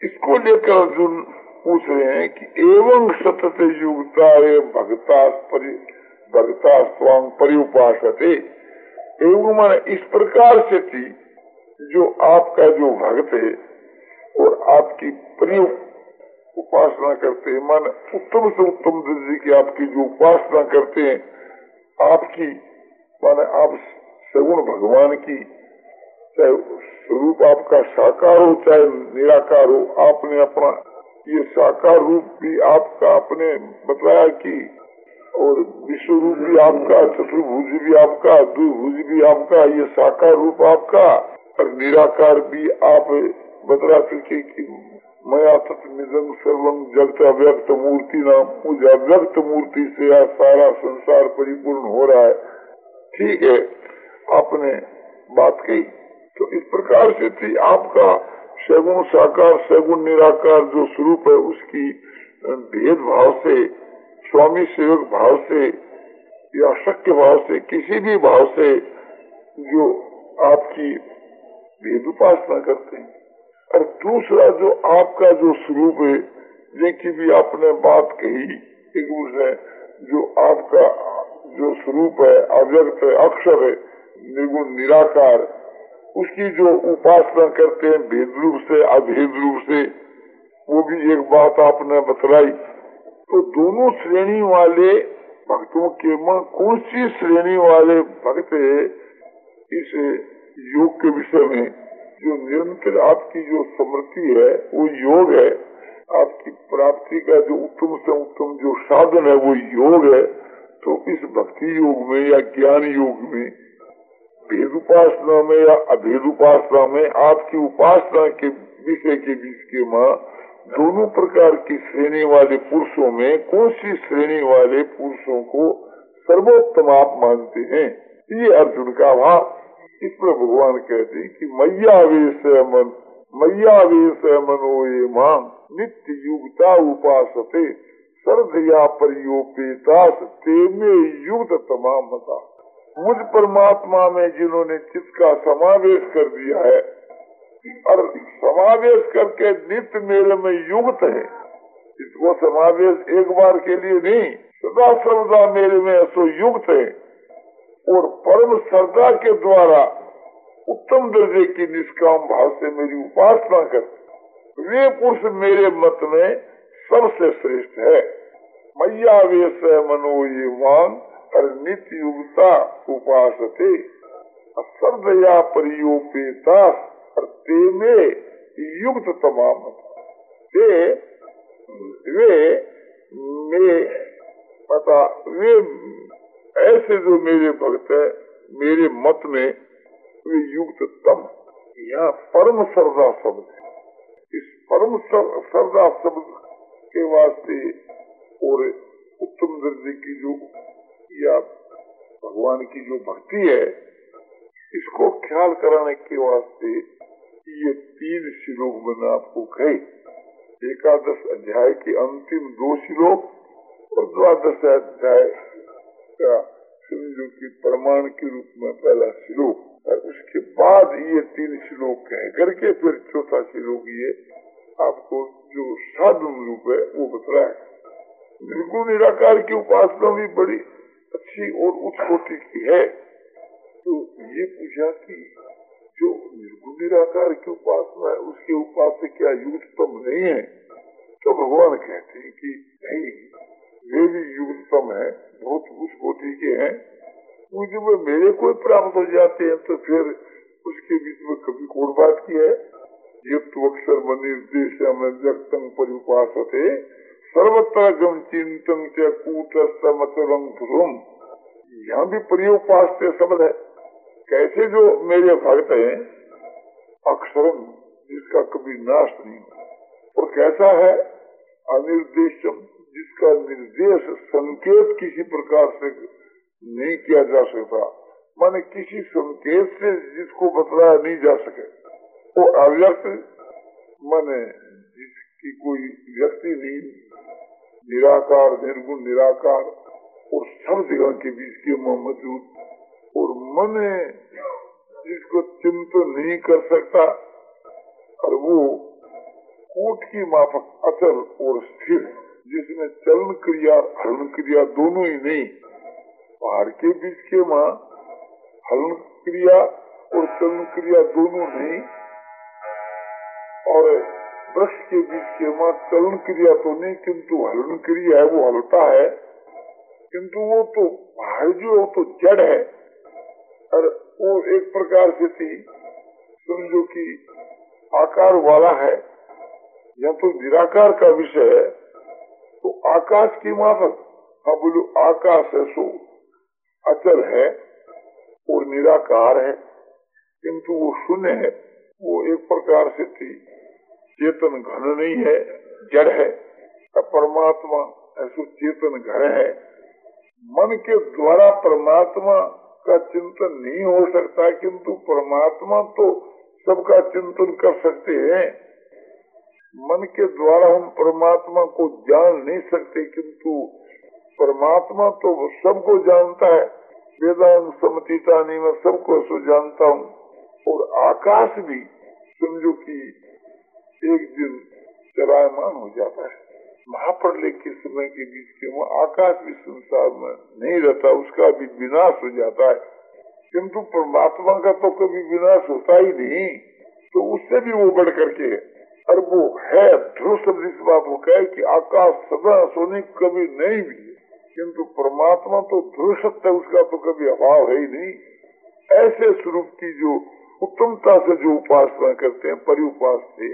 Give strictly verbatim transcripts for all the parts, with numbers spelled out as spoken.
इसको लेकर अर्जुन पूछ रहे हैं कि एवं सतत युक्ता भक्ता भक्ता स्वांग परिउपासते, एवं माने इस प्रकार से थी जो आपका जो भक्त है और आपकी प्रिय उपासना करते हैं, माने उत्तम से उत्तम दर्जे की आपकी जो उपासना करते हैं, आपकी माने आप सगुण भगवान की, चाहे स्वरूप आपका साकार हो चाहे निराकार हो, आपने अपना ये साकार रूप भी आपका आपने बतलाया कि, और विश्व रूप भी आपका, चतुर्भुज भी आपका, द्विभुज भी आपका, ये साकार रूप आपका, और निराकार भी आप बतला चुके कि मया तत्मिदं सर्वं जगत अव्यक्त मूर्ति नाम, उस अव्यक्त मूर्ति से यह सारा संसार परिपूर्ण हो रहा है। ठीक है, आपने बात कही। तो इस प्रकार से थी आपका सगुण साकार सगुण निराकार जो स्वरूप है, उसकी भेद भाव से, स्वामी सेवक भाव से या शक्य भाव से, किसी भी भाव से जो आपकी भेद उपासना करते हैं। और दूसरा जो आपका जो स्वरूप है, जिनकी भी आपने बात कही, एक दूसरे जो आपका जो स्वरूप है, अव्यक्त है, अक्षर है, निर्गुण निराकार, उसकी जो उपासना करते हैं भेद रूप से अभेद रूप से, वो भी एक बात आपने बतलाई। तो दोनों श्रेणी वाले भक्तों के में कौन सी श्रेणी वाले भक्त है, इस योग के विषय में जो निरंतर आपकी जो समृद्धि है वो योग है, आपकी प्राप्ति का जो उत्तम से उत्तम जो साधन है वो योग है। तो इस भक्ति योग में या ज्ञान योग में, भेद उपासना में या अभेद उपासना में, आपकी उपासना के विषय के बीच के माँ दोनों प्रकार की श्रेणी वाले पुरुषों में कौन सी श्रेणी वाले पुरुषों को सर्वोत्तम आप मानते हैं, ये अर्जुन का भाव। इस पर भगवान कहते हैं कि मैया वेश मन मैया वेश मनो ये मां नित्य युक्ता उपासते सर्वया परियोपेतास ते में युक्त तमाम मता। मुझ परमात्मा में जिन्होंने चित्त समावेश कर दिया है और समावेश करके नित्य मेरे में युक्त है, इसको समावेश एक बार के लिए नहीं, सदा सर्वदा मेरे में ऐसो युक्त है, और परम श्रद्धा के द्वारा उत्तम दर्जे की निष्काम भाव से मेरी उपासना करते, वे पुरुष मेरे मत में सबसे श्रेष्ठ है। मैया वेश मनो ये मांग और नित्य युक्ता उपासते सर्वया परियोपेता और ते में युक्त तमाम ते वे मे पता वे ऐसे जो मेरे भक्त है मेरे मत में वे युक्त तम, यह परम श्रद्धा शब्द है। इस परम श्रद्धा शब्द के वास्ते और उत्तम दर्जे की जो या भगवान की जो भक्ति है, इसको ख्याल कराने के वास्ते ये तीन श्लोक मैंने आपको कहे। एकादश अध्याय के अंतिम दो श्लोक और द्वादश अध्याय का समझो कि प्रमाण के रूप में पहला श्लोक, और उसके बाद ये तीन श्लोक कह करके फिर चौथा श्लोक ये आपको जो साधन रूप है वो बताया। निर्गुण निराकार की उपासना भी बड़ी अच्छी और उच्च कोटि की है। तो ये पूछा कि जो निर्गुण निराकार की उपासना है उसके उपासक क्या युक्ततम नहीं है? तो भगवान कहते हैं कि नहीं, वे भी युक्ततम है, बहुत उच्च कोटि के हैं। मुझे में मेरे कोई प्राप्त हो जाते हैं तो फिर उसके बीच में कभी कौन बात की है? युक्त अक्षर मन निर्देश में व्यक्तम परिउपासते सर्वत्र गम चिंतन के कूटस्थमचरम ध्रुवम। यहाँ भी परिउपास शब्द है। कैसे जो मेरे भक्त हैं अक्षरम जिसका कभी नाश नहीं, और कैसा है अनिर्देशम जिसका निर्देश संकेत किसी प्रकार से नहीं किया जा सकता, माने किसी संकेत से जिसको बतलाया नहीं जा सके। वो अव्यक्त माने जिसकी कोई व्यक्ति नहीं, निराकार निर्गुण निराकार और सब जगह के बीच के मौजूद, और मन जिसको चिंतन नहीं कर सकता, और वो कूट ऊट की माफक अचल और स्थिर, जिसमें चलन क्रिया हलन क्रिया दोनों ही नहीं। पहाड़ के बीच के माँ हलन क्रिया और चलन क्रिया दोनों नहीं, और वृक्ष के बीच के माँ चलन क्रिया तो नहीं किंतु हलन क्रिया है, वो हलता है, किंतु वो तो पहाड़ जो वो तो जड़ है, और वो एक प्रकार से थी समझो कि आकार वाला है या तो निराकार का विषय है। तो आकाश की माफक, हाँ बोलो आकाश है सो अचल है और निराकार है, किंतु वो शून्य है, वो एक प्रकार से थी चेतन घन नहीं है, जड़ है। परमात्मा ऐसा चेतन घन है। मन के द्वारा परमात्मा का चिंतन नहीं हो सकता, किंतु परमात्मा तो सबका चिंतन कर सकते हैं। मन के द्वारा हम परमात्मा को जान नहीं सकते, किंतु परमात्मा तो सबको जानता है। वेदांत समतीता नहीं, मैं सबको सो जानता हूँ। और आकाश भी समझो कि एक दिन चलायमान हो जाता है। महाप्रलय के समय के बीच के वो आकाश भी संसार में नहीं रहता, उसका भी विनाश हो जाता है, किंतु परमात्मा का तो कभी विनाश होता ही नहीं। तो उससे भी वो बढ़ करके है, और वो है ध्रुव शब्द इस बात को कहे कि आकाश सदा सोने कभी नहीं भी, किंतु परमात्मा तो ध्रुव सत्य, उसका तो कभी अभाव है ही नहीं। ऐसे स्वरूप की जो उत्तमता से जो उपासना करते हैं परिउपास से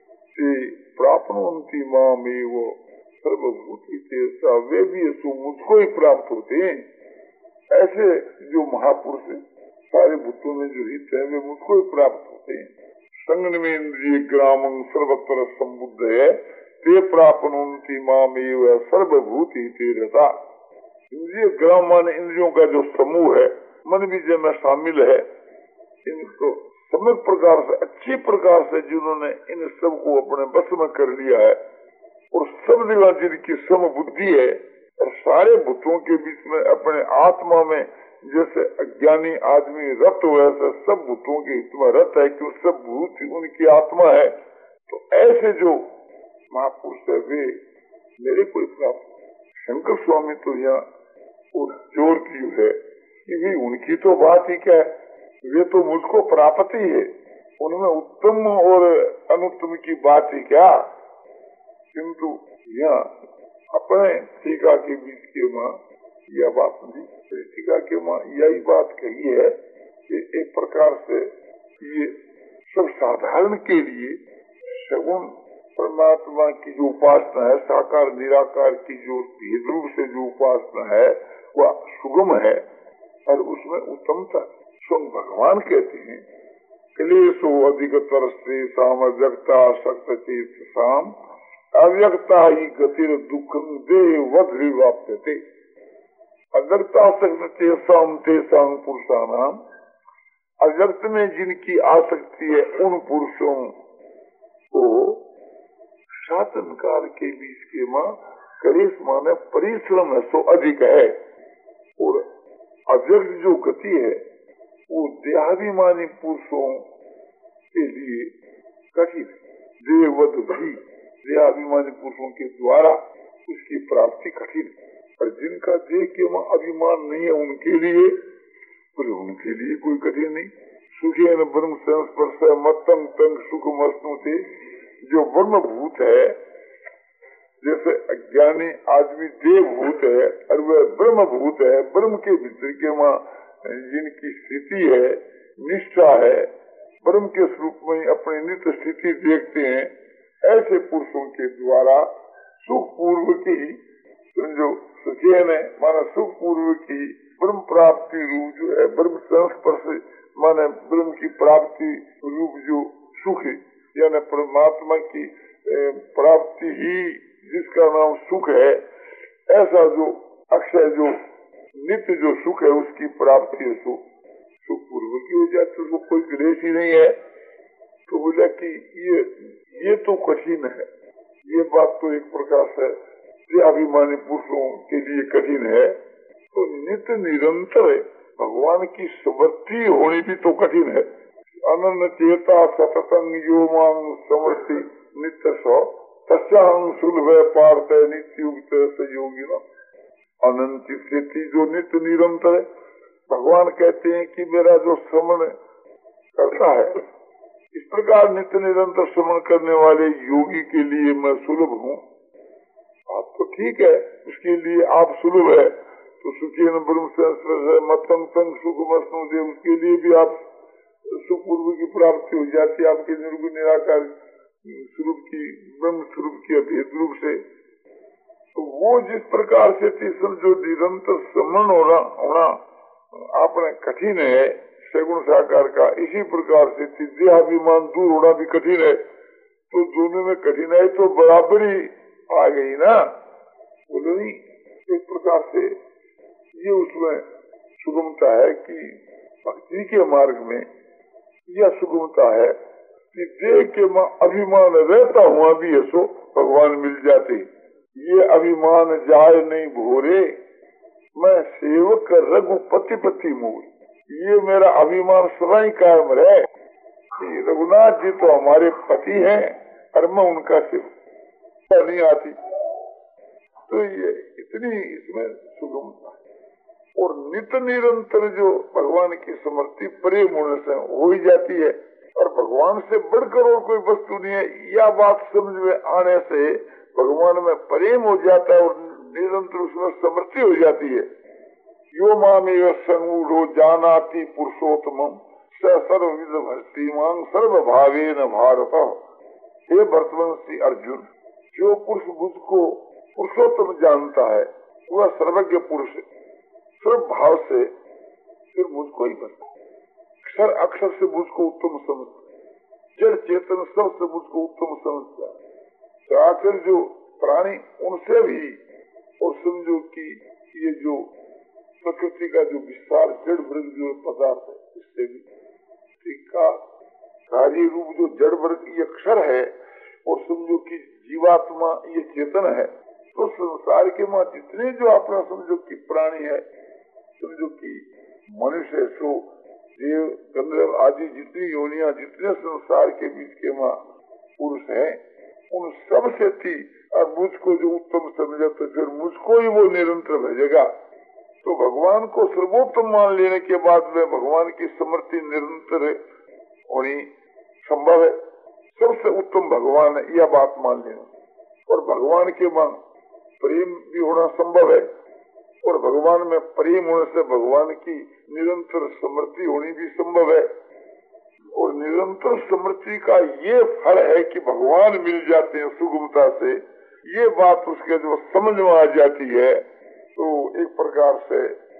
प्राप्नुवन्ति माम एव सर्वभूति तेजसा, वे भी ऐसो मुझको ही प्राप्त होते हैं। ऐसे जो महापुरुष है सारे भूतों में जो हित है वे मुझको ही प्राप्त होते हैं। संगन में इंद्रिय ग्रामं सर्वत्र संबुद्ध है, ते प्राप्नुवन्ति माम एव सर्वभूति तेजसा। इंद्रिय ग्राम माने इंद्रियों का जो समूह है, मन भी जिनमें शामिल है, इनको सम्यक प्रकार से अच्छी प्रकार से जिन्होंने इन सब को अपने बस में कर लिया है, और सब जगह जिनकी सम बुद्धि है, और सारे भूतों के बीच में अपने आत्मा में जैसे अज्ञानी आदमी रत हो, ऐसे सब भूतों के हित में रत है कि सब भूत उनकी आत्मा है। तो ऐसे जो महापुरुष है वे मेरे को प्राप्त। शंकर स्वामी तो यहाँ जोर की है कि भी उनकी तो बात ही क्या है, वे तो मुझको प्राप्त ही है, उनमें उत्तम और अनुत्तम की बात ही क्या। किंतु यहाँ अपने टीका के बीच के माँ यह बात नहीं, टीका के माँ यही बात कही है कि एक प्रकार से ये सब साधारण के लिए सगुण परमात्मा की जो उपासना है, साकार निराकार की जो भेद रूप से जो उपासना है वह सुगम है, और उसमें उत्तमता स्वयं भगवान कहते हैं क्लेशो अधिकतर से साम अव्यक्ता सक्त चेत साम अव्यक्ता ही गतिर दुखम देह वध्रिवाप्यते। अव्यक्ता सक्त चेताम तेसाम पुरुषानाम, अव्यक्त में जिनकी आसक्ति है उन पुरुषों को साधन काल के बीच के माँ कलेश माने परिश्रम है सो अधिक है, और अव्यक्त जो गति है वो देहाभिमानी पुरुषों के लिए कठिन है। देववत भी देहाभिमानी पुरुषों के द्वारा उसकी प्राप्ति कठिन है, और जिनका देह के वहाँ अभिमान नहीं है उनके लिए, बोले उनके लिए कोई कठिन नहीं। सुखे न ब्रह्म संस्पर्श मत्तम तंग सुख मस्तुते, जो ब्रह्म भूत है, जैसे अज्ञानी आदमी देव भूत है और वह ब्रह्म भूत है, ब्रह्म के भीतर के वहाँ जिनकी स्थिति है, निष्ठा है, ब्रह्म के स्वरूप में अपनी नित्य स्थिति देखते हैं, ऐसे पुरुषों के द्वारा सुख पूर्व की जो सुखेन है माना सुख पूर्व की ब्रह्म प्राप्ति रूप जो है, ब्रह्म संस्पर्श माने ब्रह्म की प्राप्ति रूप जो सुख है, यानी परमात्मा की प्राप्ति ही जिसका नाम सुख है, ऐसा जो अक्षय जो नित्य जो सुख है उसकी प्राप्ति है सो सुख पूर्व की हो जाए तो कोई क्लेश ही नहीं है। तो बोला कि ये ये तो कठिन है, ये बात तो एक प्रकार से अभिमानी पुरुषों के लिए कठिन है। तो नित्य निरंतर भगवान की स्मृति होनी भी तो कठिन है। अनन्य चेता सततंग यो मांग समृति नित्य सौ तस्याहं सुलभ पार्थ नित्युक्त सहयोगी न अनंत स्थिति जो नित्य निरंतर है। भगवान कहते हैं कि मेरा जो श्रवण करता है, इस प्रकार नित्य निरंतर श्रवण करने वाले योगी के लिए मैं सुलभ हूँ। आप तो ठीक है, उसके लिए आप सुलभ है तो सुखी न ब्रह्म संस्पर्श मतम संग सुख मस्नु दे, उसके लिए भी आप सुख पूर्व की प्राप्ति हो जाती है आपके निर्गुण निराकार स्वरूप की, ब्रह्म स्वरूप की अभेद रूप से। तो वो जिस प्रकार से तीसरा जो निरंतर श्रवण होना होना आपने कठिन है सगुण साकार का, इसी प्रकार से देहाभिमान दूर होना भी कठिन है। तो दोनों में कठिनाई तो बराबरी आ गई ना, बोलो नहीं। एक प्रकार से ये उसमें सुगमता है कि भक्ति के मार्ग में यह सुगमता है कि देह के अभिमान रहता हुआ भी ऐसो भगवान मिल जाते। ये अभिमान जाए नहीं भोरे, मैं सेवक रघुपति पति मोर। ये मेरा अभिमान सदा ही कायम रहे कि रघुनाथ जी तो हमारे पति हैं और मैं उनका सेवक नहीं आती। तो ये इतनी इसमें सुगमता है। और नित्य निरंतर जो भगवान की स्मृति प्रेम होने से हो ही जाती है, और भगवान से बढ़कर और कोई वस्तु नहीं है, यह बात समझ में आने से भगवान में प्रेम हो जाता है और निरंतर उसमें समृद्धि हो जाती है। यो मामेव संगूढ़ो जानाति पुरुषोत्तम स सर्वविद भक्ति मांग सर्व भावेन भारत। हे भरतवंशी अर्जुन, जो पुरुष मुझको पुरुषोत्तम जानता है वह सर्वज्ञ पुरुष सर्व भाव से फिर मुझको ही बनता है। अक्षर अक्षर से मुझको उत्तम समझता है, जड़ चेतन सबसे मुझको उत्तम समझता है। तो आखिर जो प्राणी उनसे भी, और समझो कि ये जो प्रकृति का जो विस्तार जड़ वर्ग जो पदार्थ है, इससे भी का कार्य रूप जो जड़ वर्ग ये अक्षर है, और समझो कि जीवात्मा ये चेतन है। तो संसार के मां जितने जो अपना समझो कि प्राणी है, समझो कि मनुष्य सो देव गंधर्व आदि जितनी योनियां, जितने संसार के बीच के मां पुरुष है, उन सब से थी और मुझको जो उत्तम समझे तो फिर मुझको ही वो निरंतर भेजेगा। तो भगवान को सर्वोत्तम मान लेने के बाद में भगवान की समृद्धि निरंतर होनी संभव है। सबसे उत्तम भगवान है, यह बात मान लेना। और भगवान के मन प्रेम भी होना संभव है, और भगवान में प्रेम होने से भगवान की निरंतर समृद्धि होनी भी संभव है। और निरंतर समृद्धि का ये फल है कि भगवान मिल जाते हैं सुगमता से। ये बात उसके जो समझ में आ जाती है, तो एक प्रकार से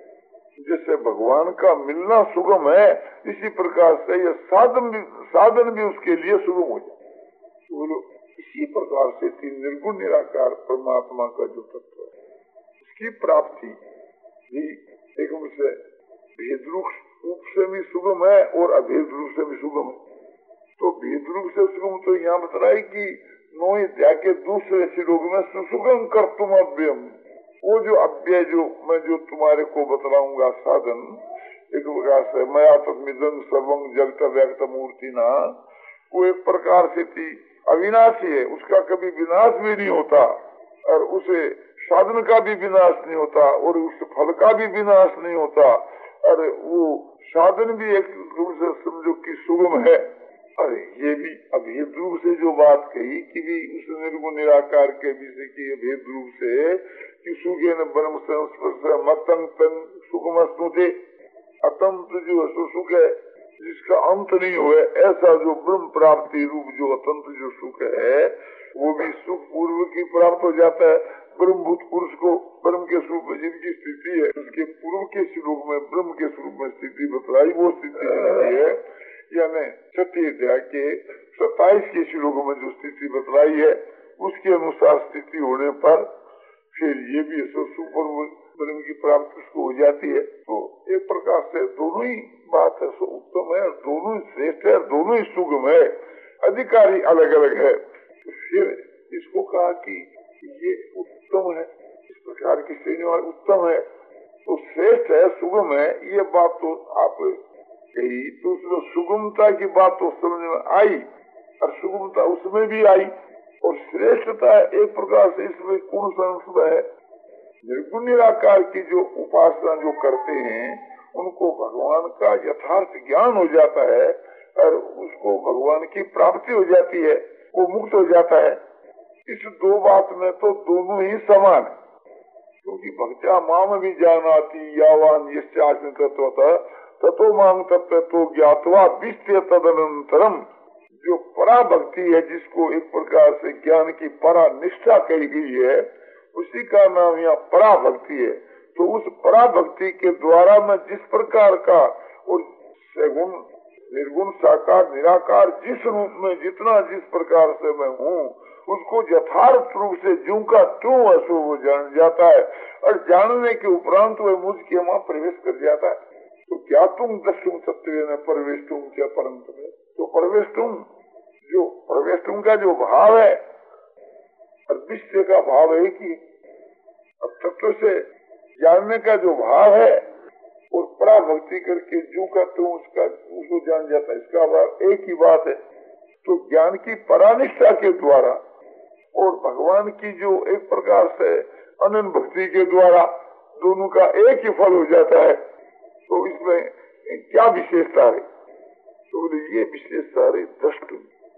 जैसे भगवान का मिलना सुगम है, इसी प्रकार से ये साधन भी साधन भी उसके लिए सुगम हो जाए। तो इसी प्रकार से निर्गुण निराकार परमात्मा का जो तत्व है, उसकी प्राप्ति भी एक से भेद रूप से भी सुगम है और अभेद रूप से भी सुगम है। तो भेद रूप से सुगम तो यहाँ बता है कि नो जाके दूसरे श्लोक में सुसुगम कर तुम अव्ययम, वो जो अव्यय जो मैं जो तुम्हारे को बतलाऊंगा साधन, एक प्रकार से मैं आत्मिदं सर्वं जगत व्यक्त मूर्ति ना, वो एक प्रकार से थी अविनाशी है, उसका कभी विनाश भी नहीं होता, और उसे साधन का भी विनाश नहीं होता, और उस फल का भी विनाश नहीं होता, और वो साधन भी एक रूप से समझो कि सुगम है। अरे ये भी अभेद रूप से जो बात कही कि भी उस निर्गुण निराकार के विषय की अभेद रूप से कि सुखे न ब्रह्म संस्पर्श मतंग तंग सुगम स्नुते, अतंत जो सुख है जिसका अंत नहीं हुए, ऐसा जो ब्रह्म प्राप्ति रूप जो अतंत जो सुख है, वो भी सुख पूर्व की प्राप्त हो जाता है। ब्रह्मभूत पुरुष को ब्रह्म के स्वरूप में जिनकी स्थिति है, उसके पूर्व के स्वरूप में ब्रह्म के स्वरूप में स्थिति बतलाई, वो स्थिति है यानी छठी अध्याय के सत्ताईस के श्लोक में जो स्थिति बतलाई है, उसके अनुसार स्थिति होने पर फिर ये भी सुपर ब्रह्म की प्राप्ति उसको हो जाती है। तो एक प्रकार से दोनों ही बात है, सो उत्तम है, दोनों ही श्रेष्ठ है, दोनों ही सुगम है, अधिकारी अलग अलग है। तो फिर इसको कहा कि ये उत्तम है, इस प्रकार की श्रेणी वाले उत्तम है, तो श्रेष्ठ है, सुगम है, ये बात तो आप कही। तो सुगमता की बात तो समझ में आई, और सुगमता उसमें भी आई, और श्रेष्ठता एक प्रकार से इसमें गुण संस्कृत है। निर्गुण निराकार की जो उपासना जो करते हैं उनको भगवान का यथार्थ ज्ञान हो जाता है और उसको भगवान की प्राप्ति हो जाती है, वो मुक्त हो जाता है। इस दो बात में तो दोनों ही समान है, क्योंकि भक्त्या माम भी जानाति यावान यस्यास्मि तत्वतः ततो माम तत्तो ज्ञात्वा विस्ते तदनंतरम। जो परा भक्ति है, जिसको एक प्रकार से ज्ञान की परा निष्ठा कही गई है, उसी का नाम यहाँ परा भक्ति है। तो उस परा भक्ति के द्वारा मैं जिस प्रकार का और सगुण निर्गुण साकार निराकार जिस रूप में जितना जिस प्रकार से मैं हूँ उसको यथार्थ रूप से ज्यों का त्यों अशुभ जान जाता है, और जानने के उपरांत वह मुझ के वहाँ प्रवेश कर जाता है। तो क्या तुम दसुम तत्व में प्रवेश तुम क्या परंत में, तो प्रवेश तुम जो प्रवेश तुम का जो भाव है और विश्व का भाव है कि अब तत्व से जानने का जो भाव है और परा भक्ति करके जो का तो उसका उसको जान जाता है, इसका भाव एक ही बात है। तो ज्ञान की परानिष्ठा के द्वारा और भगवान की जो एक प्रकार से अनंत भक्ति के द्वारा दोनों का एक ही फल हो जाता है। तो इसमें क्या विशेषता है, तो ये विशेषता है दृष्टि।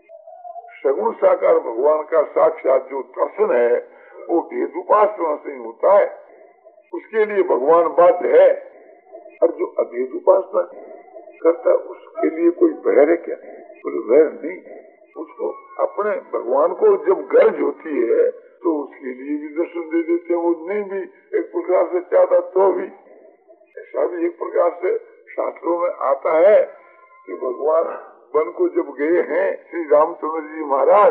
सगुण साकार भगवान का साक्षात जो दर्शन है वो भेद उपासना से ही होता है, उसके लिए भगवान बाध्य है। और जो अभेद उपासना करता है उसके लिए कोई बहर है क्या, कोई बहर नहीं। उसको अपने भगवान को जब गर्ज होती है तो उसके लिए भी दर्शन दे देते हैं, वो नहीं भी एक प्रकार से चाहता तो भी। ऐसा भी एक प्रकार से शास्त्रों में आता है कि भगवान वन को जब गए हैं श्री रामचंद्र जी महाराज,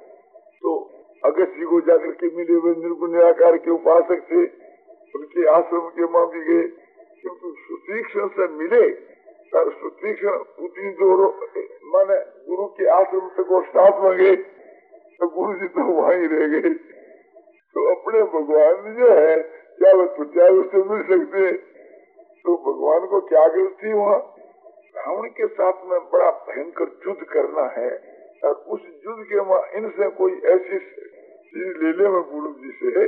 तो अगस्त जी को जाकर के मिले हुए निर्गुण निराकार के उपासक थे, उनके आश्रम के मां भी गए, क्योंकि सुतीक्षण से मिले और सुतीक्षण उतनी दूर माने गुरु के आश्रम तक वो साथ में गए, तो गुरु जी तो वहीं रह गए। तो अपने भगवान जो है क्या चाहे उससे मिल सकते, तो भगवान को क्या गलत थी, वहाँ रावण के साथ में बड़ा भयंकर युद्ध करना है, और उस युद्ध के वहाँ इनसे कोई ऐसी चीज ले ले मैं गुरु जी से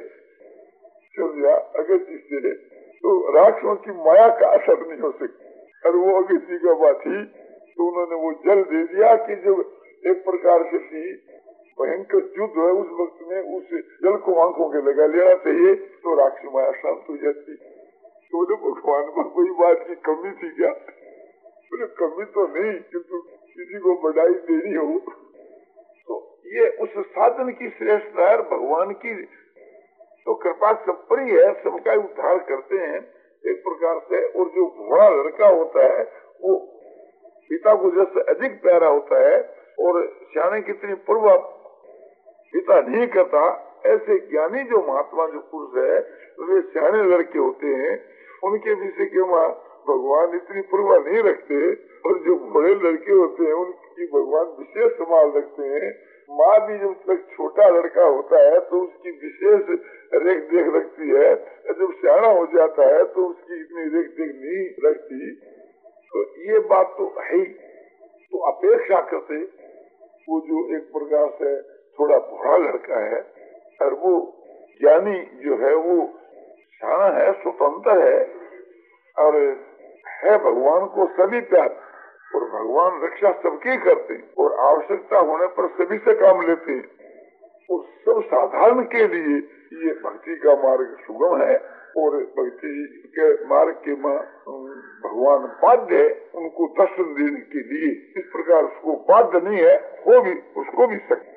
चल जा अगस्त जी से, तो राक्षसों की माया का असर नहीं हो सकता। और वो अगस्त जी का बात थी, तो उन्होंने वो जल दे दिया कि जो एक प्रकार से थी भयंकर युद्ध है, उस वक्त में उस जल को आंखों के लगा लेना चाहिए तो राक्षस माया शांत हो जाती। तो भगवान को कोई बात की कमी थी क्या, बोले कमी तो नहीं, किंतु किसी को बढ़ाई देनी हो। तो ये उस साधन की श्रेष्ठता है, भगवान की तो कृपा सब परी है, सबका उद्धार करते हैं एक प्रकार से। और जो घोड़ा लड़का होता है वो पिता को जैसे अधिक प्यारा होता है, और सियाने कितनी पूर्व पिता नहीं करता, ऐसे ज्ञानी जो महात्मा जो पुरुष है वे सियाने लड़के होते हैं, उनके विषय के वहाँ भगवान इतनी पूर्वा नहीं रखते। और जो बड़े लड़के होते हैं उनकी भगवान विशेष संभाल रखते हैं। माँ भी जब तक छोटा लड़का होता है तो उसकी विशेष रेख देख रखती है, जब सियाना हो जाता है तो उसकी इतनी रेख देख नहीं रखती। तो ये बात तो है ही। तो अपेक्षा करते वो जो एक प्रकार से थोड़ा बड़ा लड़का है, और वो ज्ञानी जो है वो सियाना है, स्वतंत्र है, और है भगवान को सभी प्यार, और भगवान रक्षा सबकी करते हैं, और आवश्यकता होने पर सभी से काम लेते हैं। और सब साधारण के लिए ये भक्ति का मार्ग सुगम है, और भक्ति के मार्ग के मां भगवान बाध्य है उनको दर्शन देने के लिए। इस प्रकार उसको बाध्य नहीं है, वो भी उसको भी सकते।